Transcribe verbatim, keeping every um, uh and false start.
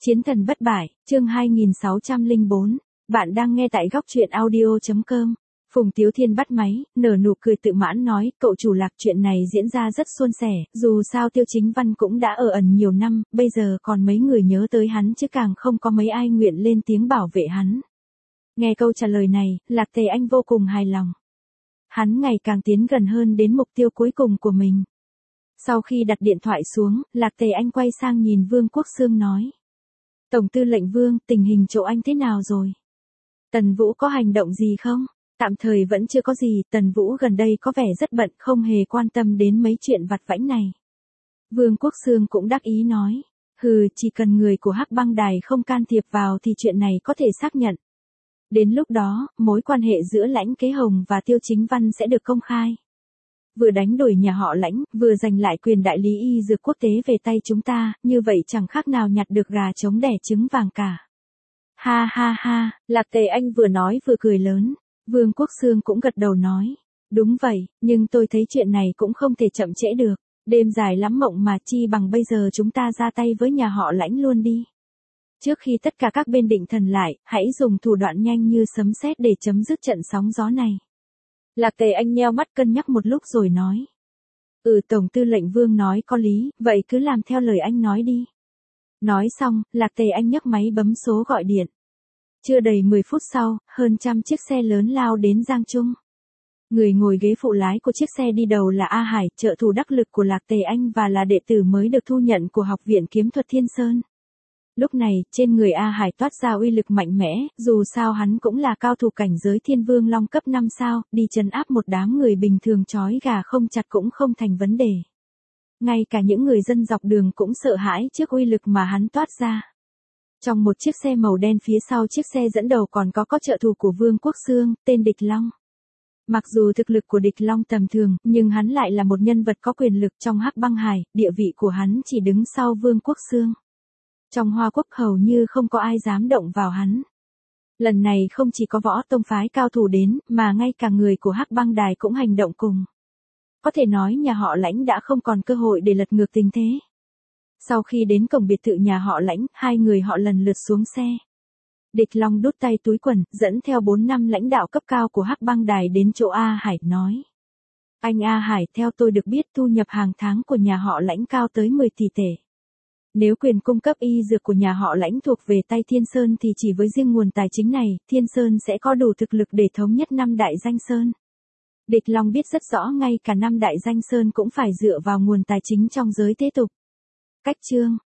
Chiến thần bất bại, chương hai nghìn sáu trăm lẻ bốn. Bạn đang nghe tại góc truyện audio chấm com. Phùng Tiếu Thiên bắt máy, nở nụ cười tự mãn nói, cậu chủ Lạc, chuyện này diễn ra rất suôn sẻ, dù sao Tiêu Chính Văn cũng đã ở ẩn nhiều năm, bây giờ còn mấy người nhớ tới hắn chứ càng không có mấy ai nguyện lên tiếng bảo vệ hắn. Nghe câu trả lời này, Lạc Tề Anh vô cùng hài lòng. Hắn ngày càng tiến gần hơn đến mục tiêu cuối cùng của mình. Sau khi đặt điện thoại xuống, Lạc Tề Anh quay sang nhìn Vương Quốc Xương nói. Tổng tư lệnh Vương, tình hình chỗ anh thế nào rồi? Tần Vũ có hành động gì không? Tạm thời vẫn chưa có gì, Tần Vũ gần đây có vẻ rất bận, không hề quan tâm đến mấy chuyện vặt vãnh này. Vương Quốc Xương cũng đắc ý nói. Hừ, chỉ cần người của Hắc Băng Đài không can thiệp vào thì chuyện này có thể xác nhận. Đến lúc đó, mối quan hệ giữa Lãnh Kế Hồng và Tiêu Chính Văn sẽ được công khai. Vừa đánh đuổi nhà họ Lãnh, vừa giành lại quyền đại lý y dược quốc tế về tay chúng ta, như vậy chẳng khác nào nhặt được gà trống đẻ trứng vàng cả. Ha ha ha, Lạc Tề Anh vừa nói vừa cười lớn. Vương Quốc Xương cũng gật đầu nói. Đúng vậy, nhưng tôi thấy chuyện này cũng không thể chậm trễ được. Đêm dài lắm mộng mà, chi bằng bây giờ chúng ta ra tay với nhà họ Lãnh luôn đi. Trước khi tất cả các bên định thần lại, hãy dùng thủ đoạn nhanh như sấm sét để chấm dứt trận sóng gió này. Lạc Tề Anh nheo mắt cân nhắc một lúc rồi nói. Ừ, Tổng tư lệnh Vương nói có lý, vậy cứ làm theo lời anh nói đi. Nói xong, Lạc Tề Anh nhấc máy bấm số gọi điện. Chưa đầy mười phút sau, hơn trăm chiếc xe lớn lao đến Giang Trung. Người ngồi ghế phụ lái của chiếc xe đi đầu là A Hải, trợ thủ đắc lực của Lạc Tề Anh và là đệ tử mới được thu nhận của Học viện Kiếm thuật Thiên Sơn. Lúc này, trên người A Hải toát ra uy lực mạnh mẽ, dù sao hắn cũng là cao thủ cảnh giới Thiên Vương Long cấp năm sao, đi trấn áp một đám người bình thường trói gà không chặt cũng không thành vấn đề. Ngay cả những người dân dọc đường cũng sợ hãi trước uy lực mà hắn toát ra. Trong một chiếc xe màu đen phía sau chiếc xe dẫn đầu còn có có trợ thủ của Vương Quốc Xương, tên Địch Long. Mặc dù thực lực của Địch Long tầm thường, nhưng hắn lại là một nhân vật có quyền lực trong Hắc Băng Hải, địa vị của hắn chỉ đứng sau Vương Quốc Xương. Trong Hoa Quốc hầu như không có ai dám động vào hắn. Lần này không chỉ có võ tông phái cao thủ đến, mà ngay cả người của Hắc Băng Đài cũng hành động cùng. Có thể nói nhà họ Lãnh đã không còn cơ hội để lật ngược tình thế. Sau khi đến cổng biệt thự nhà họ Lãnh, hai người họ lần lượt xuống xe. Địch Long đút tay túi quần, dẫn theo bốn năm lãnh đạo cấp cao của Hắc Băng Đài đến chỗ A Hải, nói. Anh A Hải, theo tôi được biết thu nhập hàng tháng của nhà họ Lãnh cao tới mười tỷ tệ. Nếu quyền cung cấp y dược của nhà họ Lãnh thuộc về tay Thiên Sơn thì chỉ với riêng nguồn tài chính này, Thiên Sơn sẽ có đủ thực lực để thống nhất năm đại danh sơn. Địch Long biết rất rõ ngay cả năm đại danh sơn cũng phải dựa vào nguồn tài chính trong giới thế tục. Cách chương,